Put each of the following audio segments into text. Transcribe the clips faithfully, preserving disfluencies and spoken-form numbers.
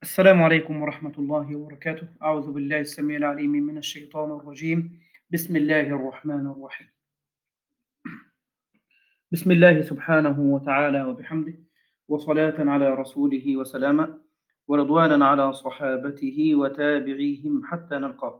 السلام عليكم ورحمة الله وبركاته. أعوذ بالله السميع العليم من الشيطان الرجيم. بسم الله الرحمن الرحيم. بسم الله سبحانه وتعالى وبحمده، وصلاة على رسوله وسلاما، ورضوانا على صحابته وتابعيهم حتى نلقاه.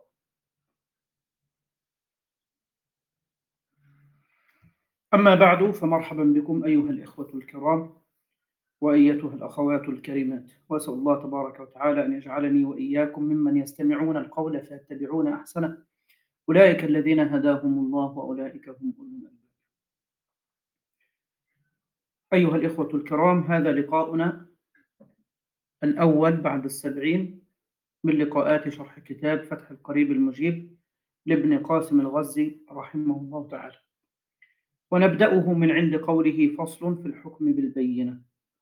أما بعد، فمرحبا بكم أيها الإخوة الكرام وأيتها الأخوات الكريمات، وأسأل الله تبارك وتعالى أن يجعلني وإياكم ممن يستمعون القول فيتبعون أحسنه. أولئك الذين هداهم الله وأولئك هم أولو الألباب. أيها الإخوة الكرام، هذا لقاؤنا الأول بعد السبعين من لقاءات شرح كتاب فتح القريب المجيب لابن قاسم الغزي رحمه الله تعالى، ونبدأه من عند قوله: فصل في الحكم بالبينة.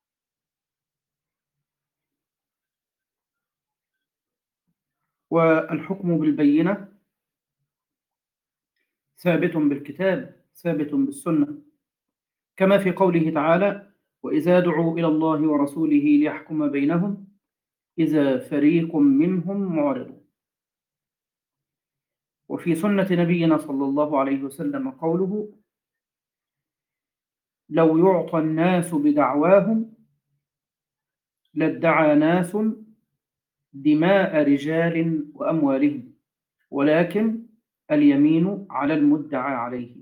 والحكم بالبينة ثابت بالكتاب، ثابت بالسنة، كما في قوله تعالى: وإذا دعوا إلى الله ورسوله ليحكم بينهم إذا فريق منهم معرضون. وفي سنة نبينا صلى الله عليه وسلم قوله: لو يعطى الناس بدعواهم لادعى ناس دماء رجال وأموالهم، ولكن اليمين على المدعى عليه.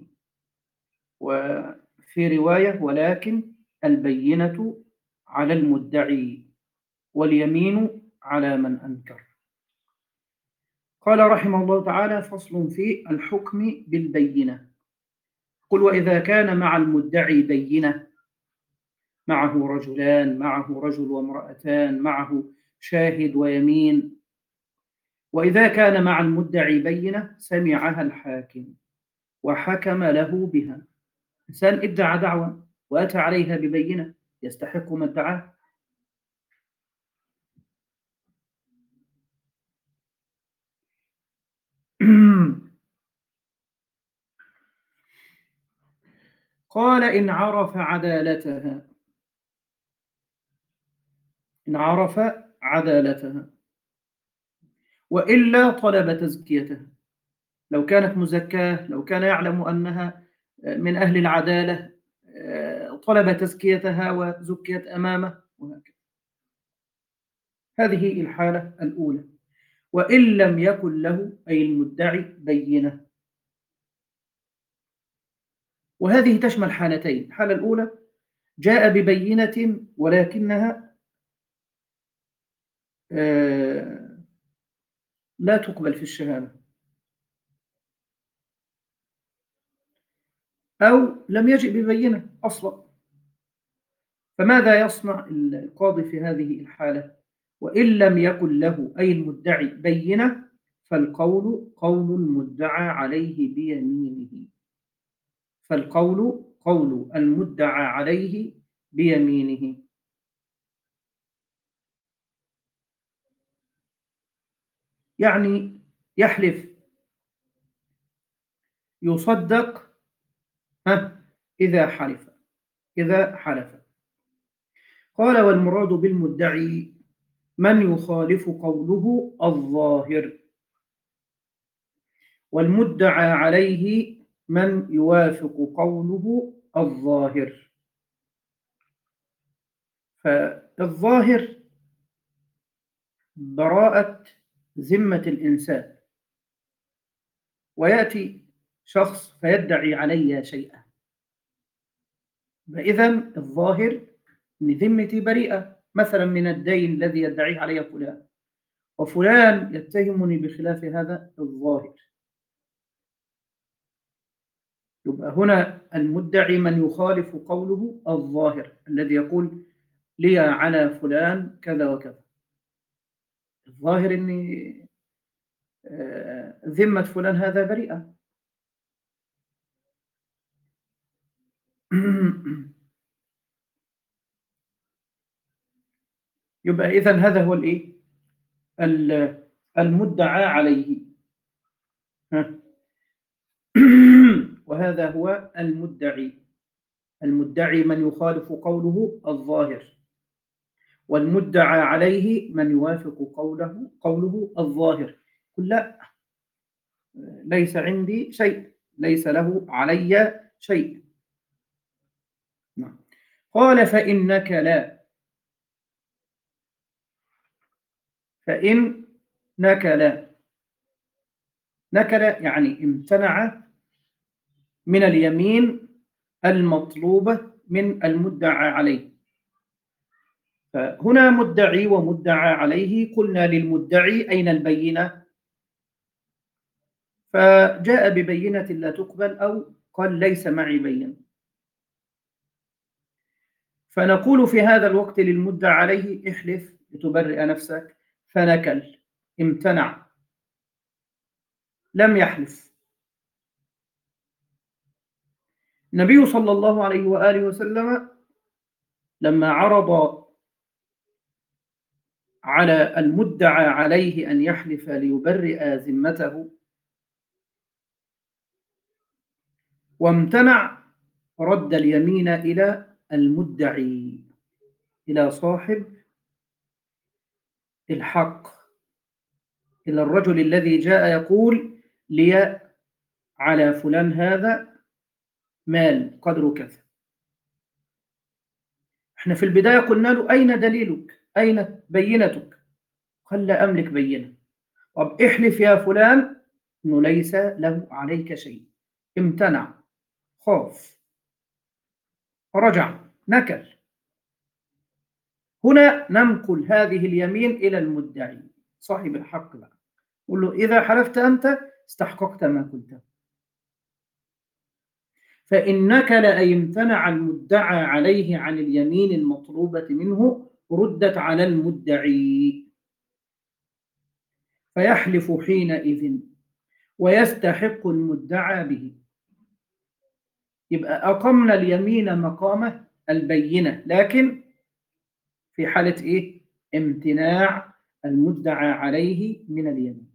وفي رواية: ولكن البينة على المدعي واليمين على من أنكر. قال رحمه الله تعالى: فصل في الحكم بالبينة. قل: وإذا كان مع المدعي بينة، معه رجلان، معه رجل وامرأتان، معه شاهد ويمين، وإذا كان مع المدعي بينة سمعها الحاكم وحكم له بها. إنسان ادعى دعوة وأتى عليها ببينة يستحق ما ادعاه. قال: إن عرف عدالتها، إن عرف عدالتها وإلا طلب تزكيتها. لو كانت مزكاة، لو كان يعلم أنها من أهل العدالة، طلب تزكيتها وزكيت أمامه، وهكذا. هذه الحالة الأولى. وإن لم يكن له، أي المدعي، بينة. وهذه تشمل حالتين: الحالة الأولى جاء ببينة ولكنها لا تقبل في الشهادة، أو لم يجئ ببينة أصلا. فماذا يصنع القاضي في هذه الحالة؟ وإن لم يكن له، أي المدعي، بينة، فالقول قول المدعى عليه بيمينه. فالقول قول المدعى عليه بيمينه. يعني يحلف، يصدق ها إذا حلف، إذا حلف. قال: والمراد بالمدعي من يخالف قوله الظاهر، والمدعى عليه من يوافق قوله الظاهر. فالظاهر براءة ذمة الإنسان، ويأتي شخص فيدعي علي شيئا، فإذا الظاهر أن ذمتي بريئة، مثلا من الدين الذي يدعيه علي فلان، وفلان يتهمني بخلاف هذا الظاهر. يبقى هنا المدعي من يخالف قوله الظاهر، الذي يقول لي على فلان كذا وكذا. الظاهر أن ذمة فلان هذا بريئة. يبقى إذن هذا هو الإيه؟ المدعى عليه. وهذا هو المدعي. المدعي من يخالف قوله الظاهر. والمدعى عليه من يوافق قوله قوله الظاهر. قل لا، ليس عندي شيء، ليس له علي شيء. نعم. قال فإنك لا، فإنك لا، نكل يعني امتنع من اليمين المطلوبة من المدعى عليه. فهنا مدعي ومدعى عليه، قلنا للمدعي أين البينة؟ فجاء ببينة لا تقبل أو قال ليس معي بينة. فنقول في هذا الوقت للمدعى عليه احلف لتبرئ نفسك، فنكل، امتنع، لم يحلف. النبي صلى الله عليه وآله وسلم لما عرض على المدعى عليه أن يحلف ليبرئ ذمته وامتنع، رد اليمين إلى المدعي، إلى صاحب الحق، إلى الرجل الذي جاء يقول لي على فلان هذا مال قدر كذا. احنا في البداية قلنا له أين دليلك؟ أين بينتك؟ قال لا أملك بينة. طب احلف يا فلان أنه ليس له عليك شيء. امتنع، خاف، رجع، نكل. هنا ننقل هذه اليمين إلى المدعي صاحب الحق بقى، قل له إذا حلفت أنت استحققت ما قلته. فإنك لأن يمتنع المدعى عليه عن اليمين المطلوبة منه ردت على المدعي، فيحلف حينئذ ويستحق المدعى به. يبقى أقمنا اليمين مقام البينة، لكن في حالة إيه؟ امتناع المدعى عليه من اليمين.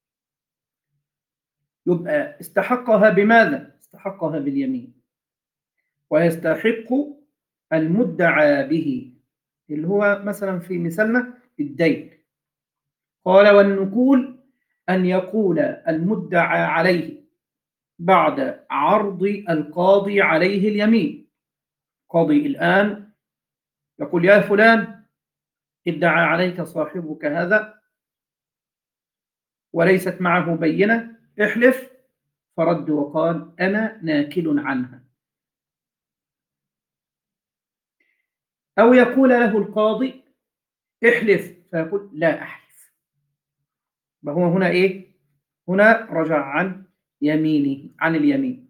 يبقى استحقها بماذا؟ استحقها باليمين. ويستحق المدعى به اللي هو مثلا في مثالنا الدين. قال والنقول أن يقول المدعى عليه بعد عرض القاضي عليه اليمين. قاضي الآن يقول يا فلان ادعى عليك صاحبك هذا وليست معه بينة، احلف. فرد وقال أنا ناكل عنها. أو يقول له القاضي احلف، فيقول لا أحلف. فهو هنا إيه؟ هنا رجع عن يمينه، عن اليمين.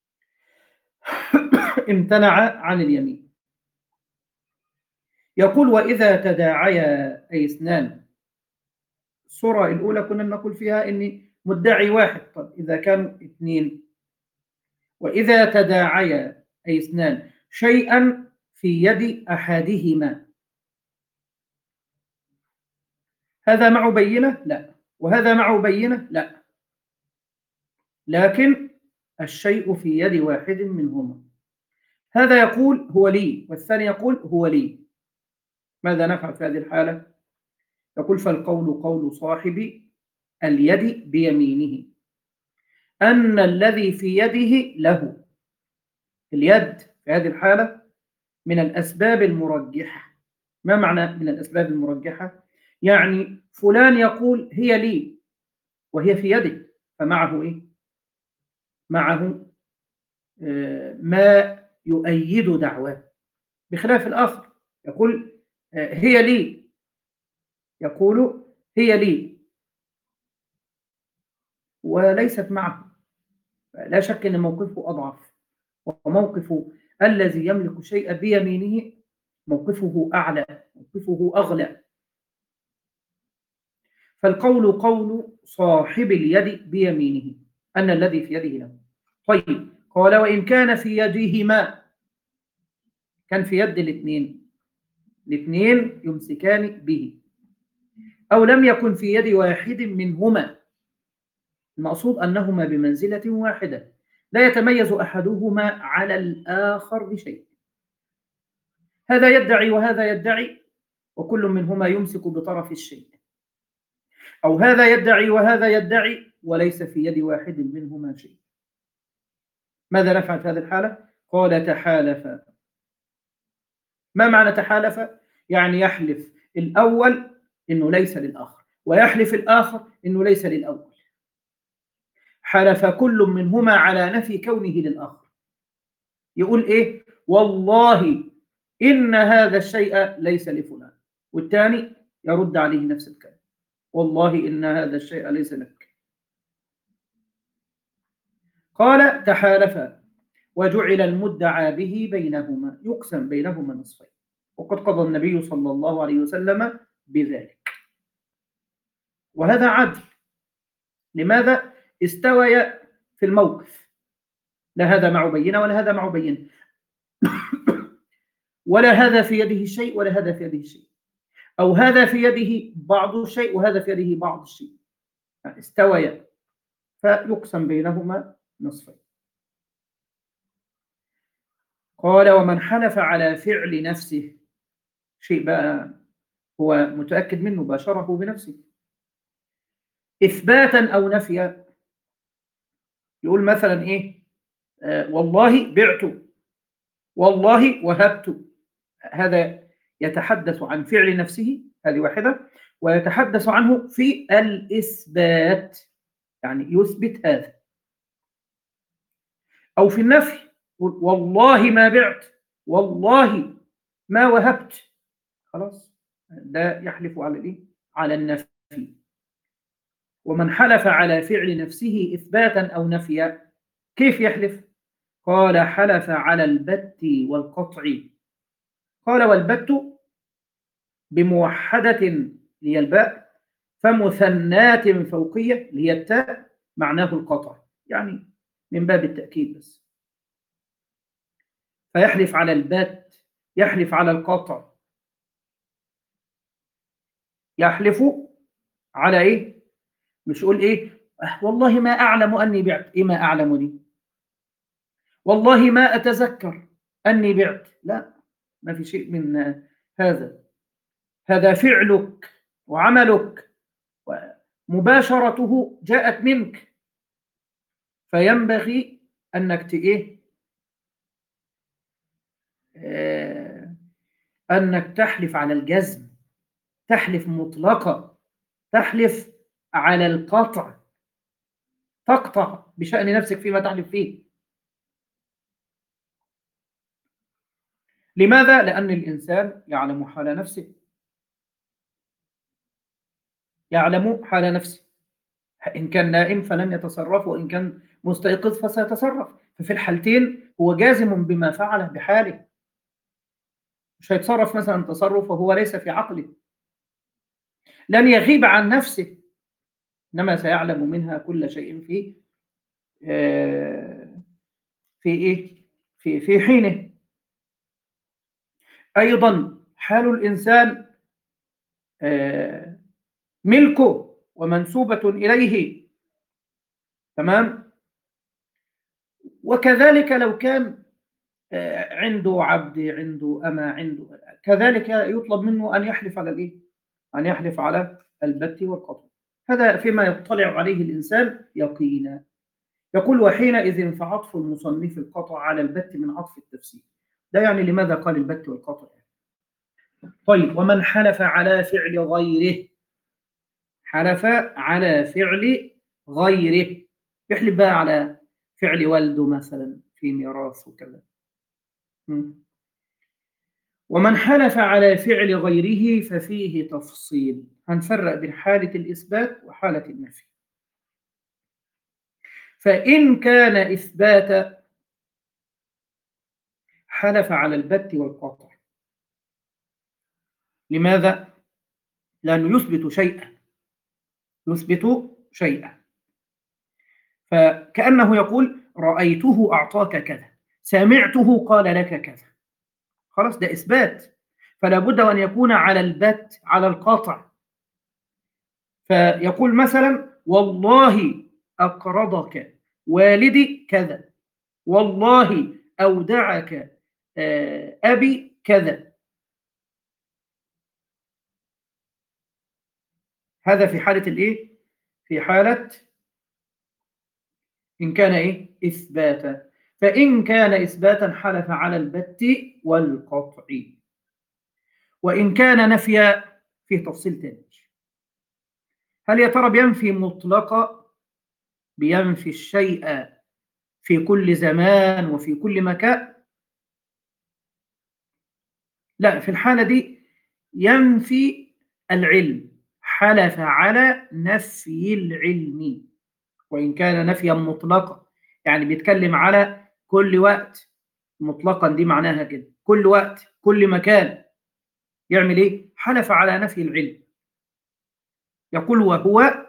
امتنع عن اليمين. يقول وإذا تداعيا أي اثنان. الصورة الأولى كنا نقول فيها إن مدعي واحد. طب إذا كانوا اثنين، وإذا تداعيا أي اثنان شيئا في يد أحدهما، هذا معه بينة؟ لا. وهذا معه بينة؟ لا. لكن الشيء في يد واحد منهما. هذا يقول هو لي والثاني يقول هو لي. ماذا نفعل في هذه الحالة؟ يقول فالقول قول صاحب اليد بيمينه أن الذي في يده له. اليد في هذه الحالة من الأسباب المرجحة. ما معنى من الأسباب المرجحة؟ يعني فلان يقول هي لي وهي في يده، فمعه إيه؟ معه آه ما يؤيد دعواه، بخلاف الآخر يقول آه هي لي، يقول هي لي وليست معه. لا شك أن موقفه أضعف، وموقف الذي يملك الشيء بيمينه موقفه أعلى، موقفه أغلى. فالقول قول صاحب اليد بيمينه أن الذي في يده له. طيب قال وإن كان في يدهما، كان في يد الاثنين، الاثنين يمسكان به، أو لم يكن في يد واحد منهما. المقصود أنهما بمنزلة واحدة لا يتميز أحدهما على الآخر بشيء. هذا يدعي وهذا يدعي وكل منهما يمسك بطرف الشيء، أو هذا يدعي وهذا يدعي وليس في يد واحد منهما شيء. ماذا نفعل في هذه الحالة؟ قال تحالف. ما معنى تحالف؟ يعني يحلف الأول إنه ليس للآخر، ويحلف الآخر إنه ليس للأول. حلف كل منهما على نفي كونه للآخر. يقول إيه؟ والله إن هذا الشيء ليس لفلان، والثاني يرد عليه نفس الكلام، والله إن هذا الشيء ليس لك. قال تحالفا وجعل المدعى به بينهما، يقسم بينهما نصفين، وقد قضى النبي صلى الله عليه وسلم بذلك. وهذا عدل. لماذا؟ استوي في الموقف، لا هذا معه بينة ولا هذا معه بينة، ولا هذا في يده شيء ولا هذا في يده شيء، أو هذا في يده بعض الشيء وهذا في يده بعض الشيء، استويا فيقسم بينهما نصفين. قال ومن حلف على فعل نفسه، شيء بقى هو متأكد منه باشره بنفسه، إثباتا أو نفيا، يقول مثلا إيه؟ آه والله بعت، والله وهبت. هذا يتحدث عن فعل نفسه، هذه واحدة، ويتحدث عنه في الإثبات، يعني يثبت هذا. أو في النفي، والله ما بعت، والله ما وهبت، خلاص ده يحلف على الإيه؟ على النفي. ومن حلف على فعل نفسه إثباتا أو نفيا، كيف يحلف؟ قال حلف على البت والقطع. قال والبت بموحدة هي الباء، فمثنات فوقية اللي هي التاء معناه القطع، يعني من باب التأكيد بس. فيحلف على البت، يحلف على القطع، يحلف على إيه؟ مش يقول إيه؟ والله ما أعلم أني بعت. إيه ما أعلمني؟ والله ما أتذكر أني بعت. لا، ما في شيء من هذا. هذا فعلك وعملك ومباشرته جاءت منك، فينبغي أنك إيه؟ آه أنك تحلف على الجزم، تحلف مطلقة، تحلف على القطع، تقطع بشأن نفسك فيما تحلف فيه. لماذا؟ لأن الإنسان يعلم حال نفسه، يعلم حال نفسه. إن كان نائم فلن يتصرف، وإن كان مستيقظ فسيتصرف. ففي الحالتين هو جازم بما فعله بحاله، مش هيتصرف مثلا تصرف وهو ليس في عقله. لن يغيب عن نفسه، إنما سيعلم منها كل شيء في في إيه؟ في في حينه. أيضا حال الإنسان ملكه ومنسوبة إليه، تمام؟ وكذلك لو كان عنده عبد، عنده أما، عنده، كذلك يطلب منه أن يحلف على الإيه؟ أن يحلف على البت والقطع. هذا فيما يطلع عليه الإنسان يقينا. يقول وحينئذ فعطف المصنف القطع على البت من عطف التفسير. ده يعني لماذا قال البت والقطع؟ طيب ومن حلف على فعل غيره، حلف على فعل غيره، يحلف بقى على فعل والده مثلا في ميراث وكذا. ومن حلف على فعل غيره ففيه تفصيل. هنفرق بين حالة الإثبات وحالة النفي. فإن كان إثبات حلف على البت والقطع. لماذا؟ لأنه يثبت شيئا، يثبت شيئا. فكأنه يقول رأيته أعطاك كذا، سمعته قال لك كذا، خلاص ده إثبات. فلا بد أن يكون على البت، على القطع. فيقول مثلا والله أقرضك والدي كذا، والله أودعك أبي كذا. هذا في حالة الإيه؟ في حالة إن كان إيه؟ إثباتا. فإن كان إثباتا حلف على البت والقطع. وإن كان نفيا فيه تفصيل تاني. هل يا ترى بينفي مطلقا، بينفي الشيء في كل زمان وفي كل مكان؟ لا، في الحالة دي ينفي العلم، حلف على نفي العلم. وإن كان نفيا مطلقا، يعني بيتكلم على كل وقت. مطلقا دي معناها كده كل وقت كل مكان. يعمل إيه؟ حلف على نفي العلم. يقول وهو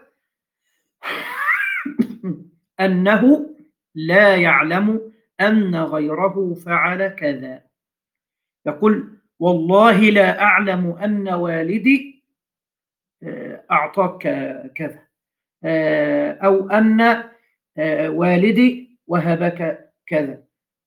أنه لا يعلم أن غيره فعل كذا. يقول والله لا أعلم أن والدي أعطاك كذا، أو أن والدي وهبك كذا.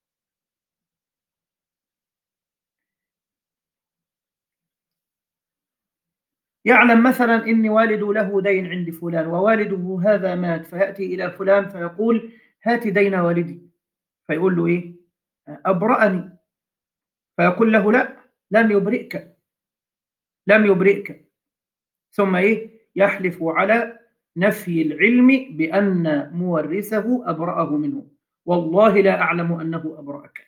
يعلم مثلا إن والده له دين عند فلان، ووالده هذا مات، فيأتي إلى فلان فيقول هات دين والدي، فيقول له إيه؟ أبرأني. فيقول له لا، لم يبرئك، لم يبرئك. ثم إيه؟ يحلف على نفي العلم بأن مورثه أبرأه منه. والله لا أعلم أنه أبرأك.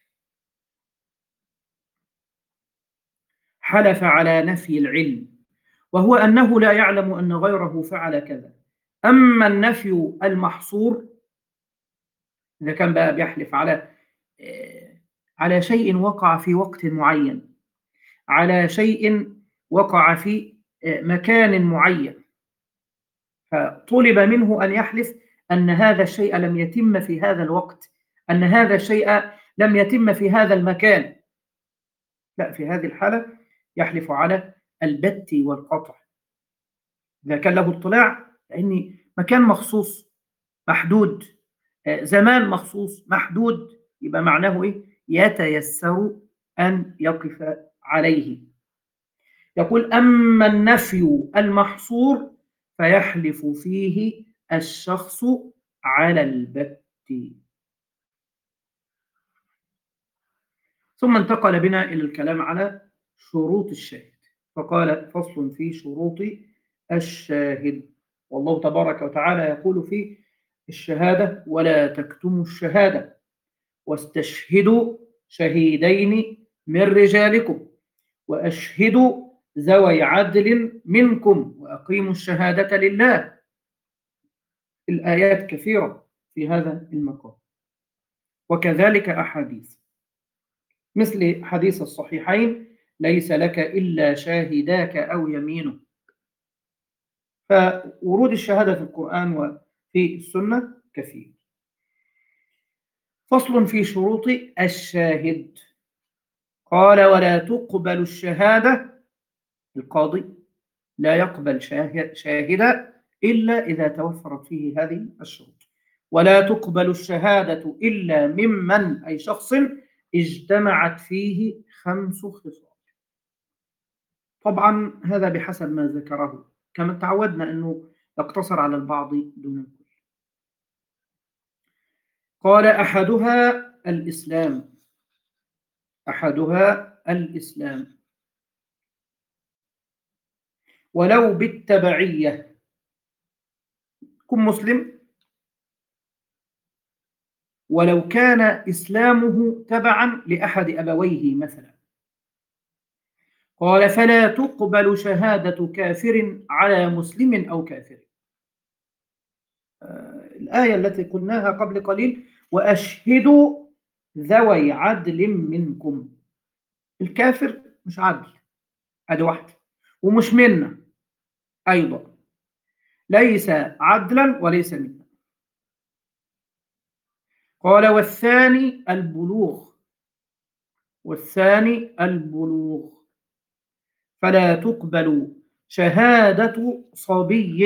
حلف على نفي العلم، وهو أنه لا يعلم أن غيره فعل كذا. أما النفي المحصور، إذا كان بقى بيحلف على على شيء وقع في وقت معين، على شيء وقع في مكان معين، فطلب منه أن يحلف أن هذا الشيء لم يتم في هذا الوقت، أن هذا الشيء لم يتم في هذا المكان. لا، في هذه الحالة يحلف على البت والقطع. إذا كان له اطلاع، لأن مكان مخصوص محدود، زمان مخصوص محدود، يبقى معناه إيه؟ يتيسر أن يقف عليه. يقول أما النفي المحصور فيحلف فيه الشخص على البت. ثم انتقل بنا إلى الكلام على شروط الشاهد، فقال فصل في شروط الشاهد. والله تبارك وتعالى يقول في الشهادة ولا تكتموا الشهادة واستشهدوا شهيدين من رجالكم وأشهدوا ذوي عدل منكم وأقيموا الشهادة لله. الآيات كثيرة في هذا المقام، وكذلك أحاديث مثل حديث الصحيحين ليس لك إلا شاهداك أو يمينه. فورود الشهادة في القرآن وفي السنة كثير. فصل في شروط الشاهد. قال ولا تقبل الشهادة، القاضي لا يقبل شاهدا إلا إذا توفرت فيه هذه الشروط. ولا تقبل الشهادة إلا ممن، أي شخص اجتمعت فيه خمس خصال. طبعا هذا بحسب ما ذكره، كما تعودنا أنه يقتصر على البعض دون الكل. قال أحدها الإسلام، أحدها الإسلام ولو بالتبعية. كن مسلم ولو كان إسلامه تبعا لأحد أبويه مثلا. قال فلا تقبل شهادة كافر على مسلم أو كافر. آه الآية التي قلناها قبل قليل وأشهدوا ذوي عدل منكم. الكافر مش عدل، هذا واحد، ومش منا أيضا، ليس عدلا وليس منا. قال والثاني البلوغ، والثاني البلوغ فلا تقبل شهادة صبي.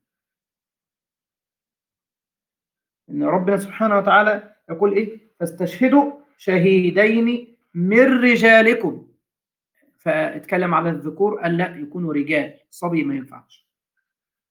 إن ربنا سبحانه وتعالى يقول إيه؟ فاستشهدوا شهيدين من رجالكم، فاتكلم على الذكور أن لا يكونوا رجال، صبي ما ينفعش.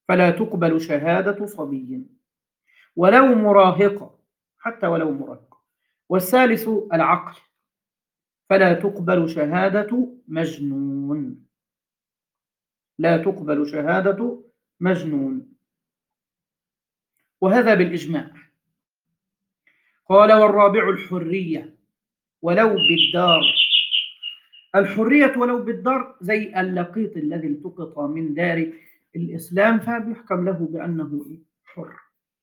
فلا تقبل شهادة صبي ولو مراهقة، حتى ولو مراهقة. والثالث العقل، فلا تقبل شهادة مجنون، لا تقبل شهادة مجنون، وهذا بالإجماع. قال والرابع الحرية ولو بالدار. الحرية ولو بالدار زي اللقيط الذي التقط من دار الإسلام فبيحكم له بأنه حر.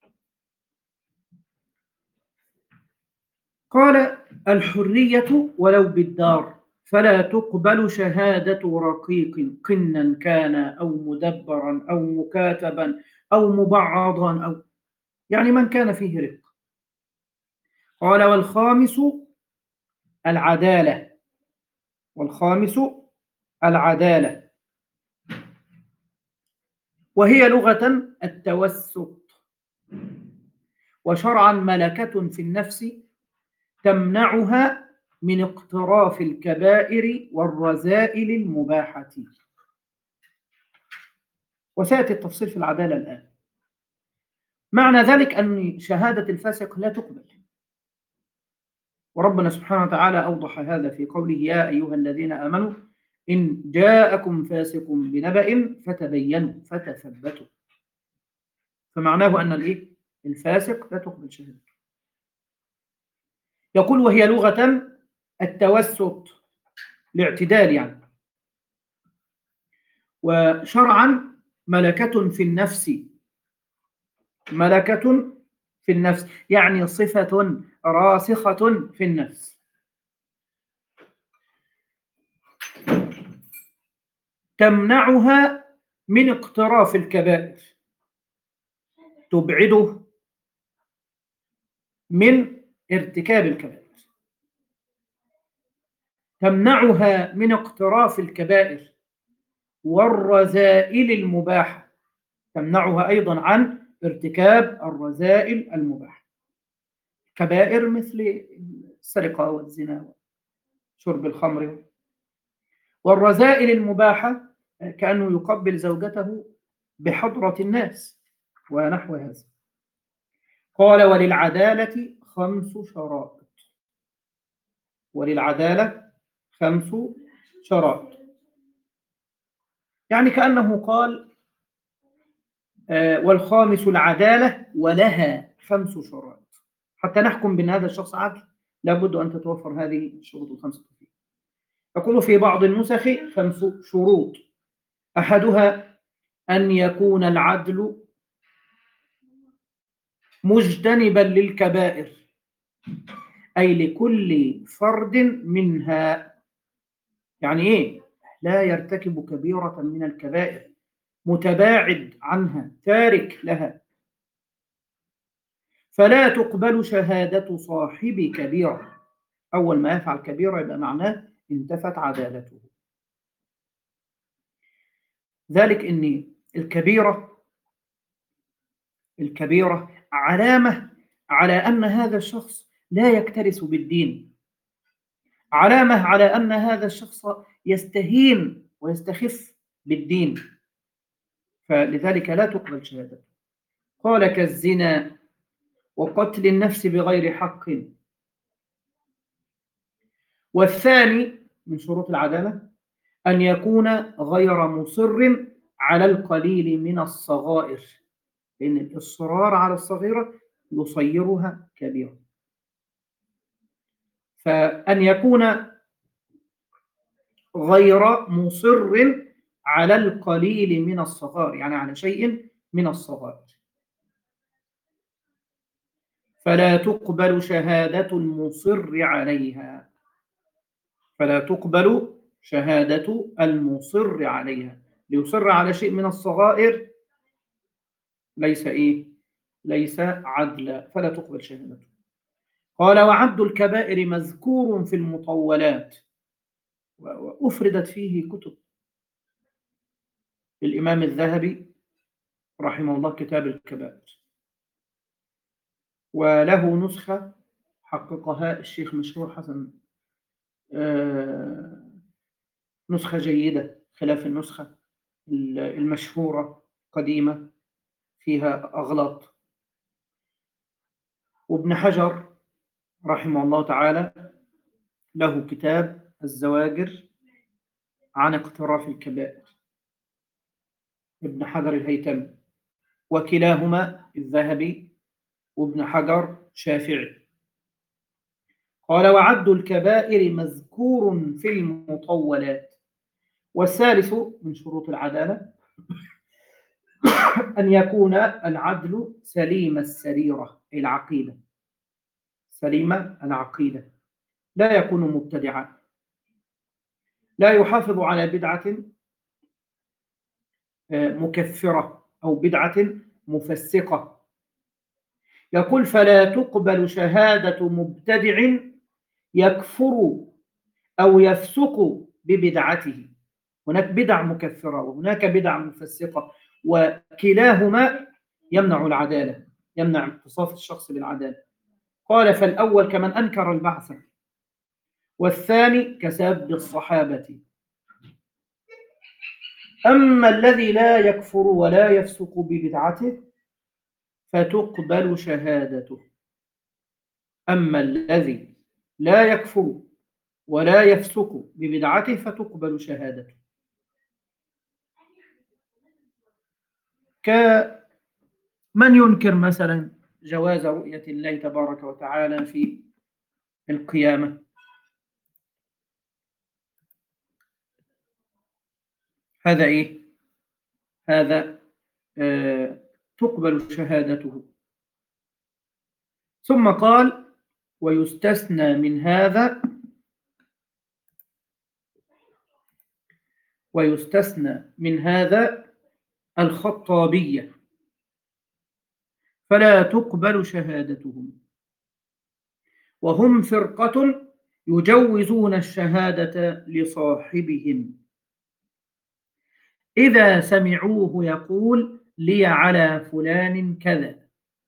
قال الحرية ولو بالدار، فلا تقبل شهادة رقيق قنا كان أو مدبرا أو مكاتبا أو مبعضا، أو يعني من كان فيه رق. قال والخامس العدالة، والخامس العدالة، وهي لغة التوسط، وشرعا ملكة في النفس تمنعها من اقتراف الكبائر والرذائل المباحة. وسيأتي التفصيل في العدالة الآن. معنى ذلك أن شهادة الفاسق لا تقبل، وربنا سبحانه وتعالى أوضح هذا في قوله يا أيها الذين آمنوا إن جاءكم فاسق بنبأ فتبينوا فتثبتوا. فمعناه أن الإيه؟ الفاسق لا تقبل شهادته. يقول وهي لغة التوسط، الاعتدال يعني، وشرعا ملكة في النفس، ملكة في النفس يعني صفة راسخة في النفس تمنعها من اقتراف الكبائر، تبعده من ارتكاب الكبائر، تمنعها من اقتراف الكبائر والرذائل المباحة، تمنعها أيضا عن ارتكاب الرذائل المباحة، كبائر مثل السرقة والزنا وشرب الخمر. والرذائل المباحة كأنه يقبل زوجته بحضرة الناس ونحو هذا. قال وللعدالة خمس شرائط، وللعدالة خمس شرائط، يعني كأنه قال آه والخامس العدالة ولها خمس شرائط، حتى نحكم بأن هذا الشخص عادل لابد أن تتوفر هذه الشروط الخمسة فيه. يقول في بعض النسخ خمس شروط، أحدها أن يكون العدل مجتنبا للكبائر، أي لكل فرد منها، يعني إيه؟ لا يرتكب كبيرة من الكبائر، متباعد عنها، تارك لها. فلا تقبل شهادة صاحب كبيرة، أول ما يفعل كبيرة يبقى معناه انتفت عدالته. ذلك إن الكبيرة الكبيرة علامة على أن هذا الشخص لا يكترث بالدين، علامة على أن هذا الشخص يستهين ويستخف بالدين، فلذلك لا تقبل شهادته. قال كالزنا وقتل النفس بغير حق. والثاني من شروط العدالة أن يكون غير مصر على القليل من الصغائر، لأن الإصرار على الصغيرة يصيرها كبيرة. فأن يكون غير مصر على القليل من الصغائر، يعني على شيء من الصغائر. فلا تقبل شهادة المصر عليها، فلا تقبل شهادة المصر عليها، ليصر على شيء من الصغائر ليس إيه؟ ليس عدلا، فلا تقبل شهادته. قال وعد الكبائر مذكور في المطولات، وأفردت فيه كتب. الإمام الذهبي رحمه الله كتاب الكبائر، وله نسخة حققها الشيخ مشروع حسن، آه نسخة جيدة خلاف النسخة المشهورة قديمة فيها أغلاط. وابن حجر رحمه الله تعالى له كتاب الزواجر عن اقتراف الكبائر، ابن حجر الهيثمي، وكلاهما الذهبي وابن حجر شافعي. قال: وعد الكبائر مذكور في المطولات. والثالث من شروط العدالة أن يكون العدل سليم السريرة، العقيدة، سليم العقيدة، لا يكون مبتدعا، لا يحافظ على بدعة مكفرة أو بدعة مفسقة. يقول: فلا تقبل شهادة مبتدع يكفر أو يفسق ببدعته. هناك بدع مكفرة وهناك بدع مفسقة، وكلاهما يمنع العدالة، يمنع اتصاف الشخص بالعدالة. قال: فالأول كمن أنكر البعث، والثاني كسب الصحابة. أما الذي لا يكفر ولا يفسق ببدعته فتقبل شهادته. أما الذي لا يكفر ولا يفسق ببدعته فتقبل شهادته. كمن ينكر مثلا جواز رؤية الله تبارك وتعالى في القيامة، هذا إيه؟ هذا آه تقبل شهادته. ثم قال: ويستثنى من هذا ويستثنى من هذا الخطابية، فلا تقبل شهادتهم، وهم فرقة يجوزون الشهادة لصاحبهم إذا سمعوه يقول لي على فلان كذا.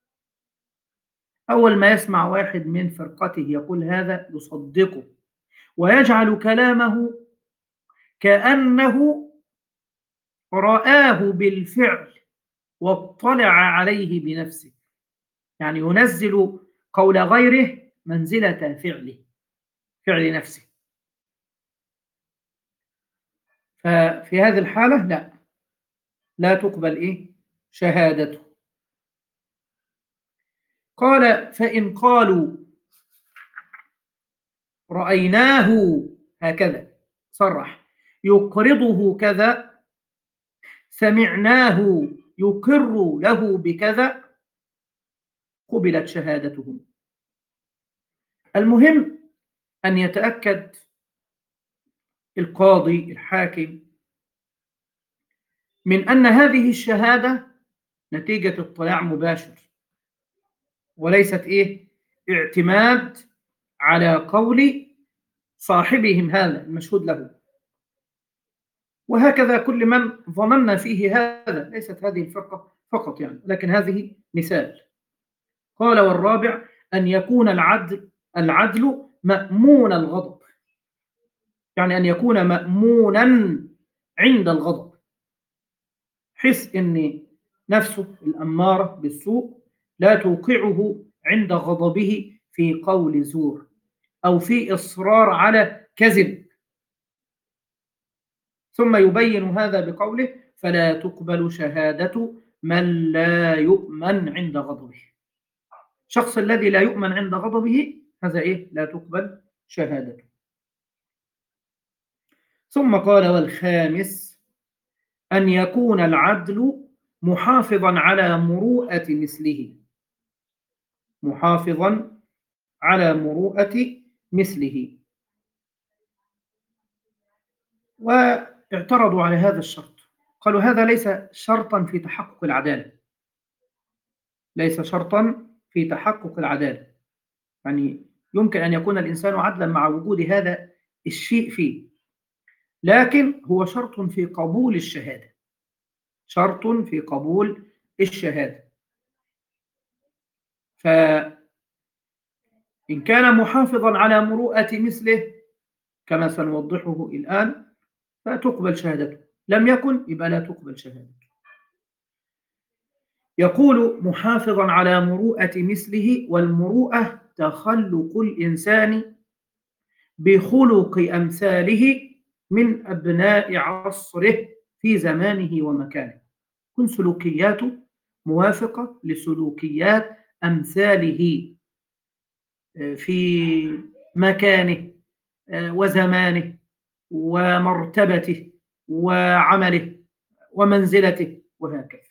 أول ما يسمع واحد من فرقته يقول هذا يصدقه ويجعل كلامه كأنه رآه بالفعل واطلع عليه بنفسه، يعني ينزل قول غيره منزلة فعله، فعل نفسه. ففي هذه الحالة لا لا تقبل إيه؟ شهادته. قال: فإن قالوا رأيناه هكذا، صرح، يقرضه كذا، سمعناه يقر له بكذا، قبلت شهادتهم. المهم أن يتأكد القاضي الحاكم من أن هذه الشهادة نتيجة اطلاع مباشر، وليست إيه؟ اعتماد على قول صاحبهم هذا المشهود له. وهكذا كل من ظننا فيه هذا، ليست هذه الفرقة فقط يعني، لكن هذه مثال. قال: والرابع أن يكون العدل العدل مأمون الغضب، يعني أن يكون مأمونا عند الغضب، حيث أن نفسه الأمارة بالسوء لا توقعه عند غضبه في قول زور أو في إصرار على كذب، ثم يبين هذا بقوله: فلا تقبل شهادة من لا يؤمن عند غضبه. الشخص الذي لا يؤمن عند غضبه هذا إيه؟ لا تقبل شهادته. ثم قال: والخامس أن يكون العدل محافظا على مروءة مثله، محافظا على مروءة مثله. واعترضوا على هذا الشرط، قالوا هذا ليس شرطا في تحقق العدالة، ليس شرطا في تحقق العدالة، يعني يمكن أن يكون الإنسان عدلا مع وجود هذا الشيء فيه، لكن هو شرط في قبول الشهادة، شرط في قبول الشهادة. فإن كان محافظا على مروءة مثله كما سنوضحه الآن فتقبل شهادته، لم يكن يبقى لا تقبل شهادته. يقول محافظا على مروءة مثله: والمروءة تخلق الإنسان بخلق أمثاله من أبناء عصره في زمانه ومكانه، كن سلوكياته موافقة لسلوكيات أمثاله في مكانه وزمانه ومرتبته وعمله ومنزلته وهكذا.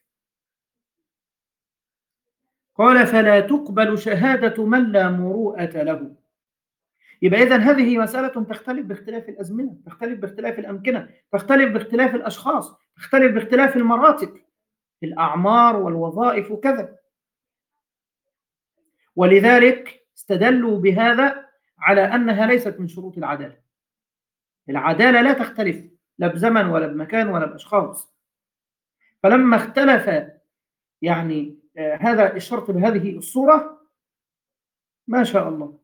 قال: فلا تقبل شهادة من لا مروءة له. يبقى إذن هذه مسألة تختلف باختلاف الأزمنة، تختلف باختلاف الأمكنة، تختلف باختلاف الأشخاص، تختلف باختلاف المراتب، الأعمار والوظائف وكذا. ولذلك استدلوا بهذا على أنها ليست من شروط العدالة. العدالة لا تختلف لا بزمن ولا بمكان ولا بأشخاص. فلما اختلف يعني آه هذا الشرط بهذه الصورة ما شاء الله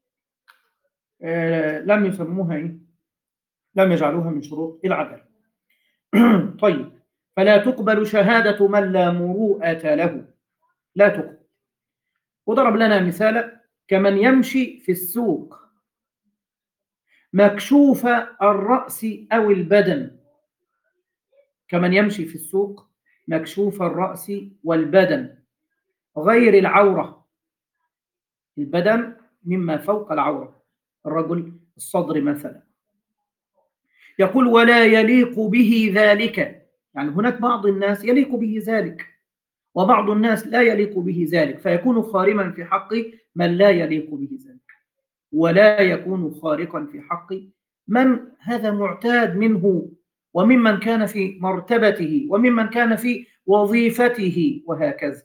آه لم يسموها إيه؟ لم يجعلوها من شروط العدالة. طيب، فلا تقبل شهادة من لا مروءة له، لا تقبل. وضرب لنا مثالا: كمن يمشي في السوق مكشوف الرأس أو البدن. كمن يمشي في السوق مكشوف الرأس والبدن، غير العورة، البدن مما فوق العورة، الرجل الصدر مثلا. يقول: ولا يليق به ذلك. يعني هناك بعض الناس يليق به ذلك وبعض الناس لا يليق به ذلك، فيكون خارما في حق من لا يليق به ذلك، ولا يكون خارقا في حق من هذا معتاد منه وممن كان في مرتبته وممن كان في وظيفته وهكذا.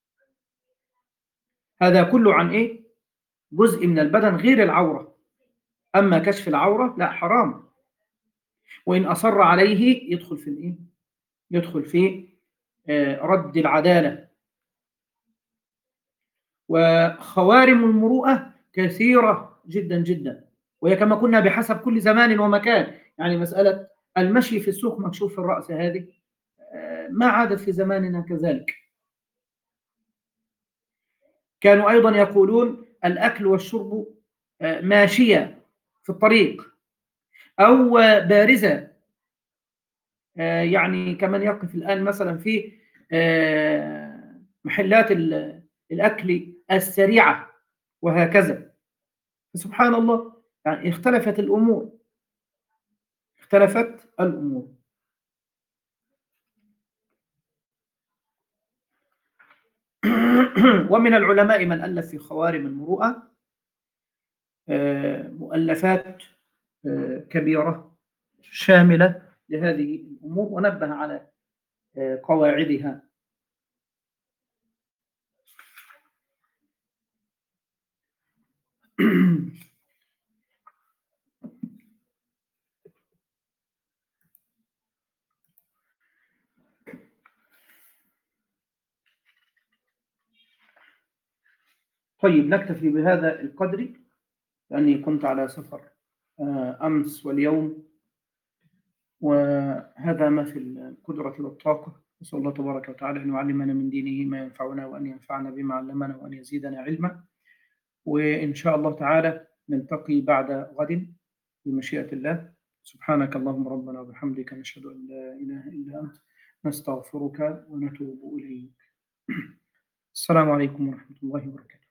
هذا كله عن إيه؟ جزء من البدن غير العورة. أما كشف العورة لا، حرام، وإن أصر عليه يدخل في الإيه؟ يدخل في رد العدالة. وخوارم المروءة كثيرة جدا جدا، وهي كما كنا بحسب كل زمان ومكان. يعني مسألة المشي في السوق مكشوف الرأس هذه ما عادت في زماننا كذلك. كانوا أيضا يقولون: الأكل والشرب ماشية في الطريق أو بارزة، يعني كمن يقف الآن مثلا في محلات الأكل السريعة وهكذا. سبحان الله، يعني اختلفت الأمور، اختلفت الأمور. ومن العلماء من ألف في خوارم المروءة مؤلفات كبيرة شاملة لهذه الأمور، ونبه على قواعدها. طيب، نكتفي بهذا القدر لأني كنت على سفر أمس واليوم، وهذا ما في القدرة والطاقة. نسأل الله تبارك وتعالى أن يعلمنا من دينه ما ينفعنا، وأن ينفعنا بما علمنا، وأن يزيدنا علما. وإن شاء الله تعالى نلتقي بعد غد بمشيئة الله. سبحانك اللهم ربنا وبحمدك، نشهد أن لا إله إلا أنت، نستغفرك ونتوب إليك. السلام عليكم ورحمة الله وبركاته.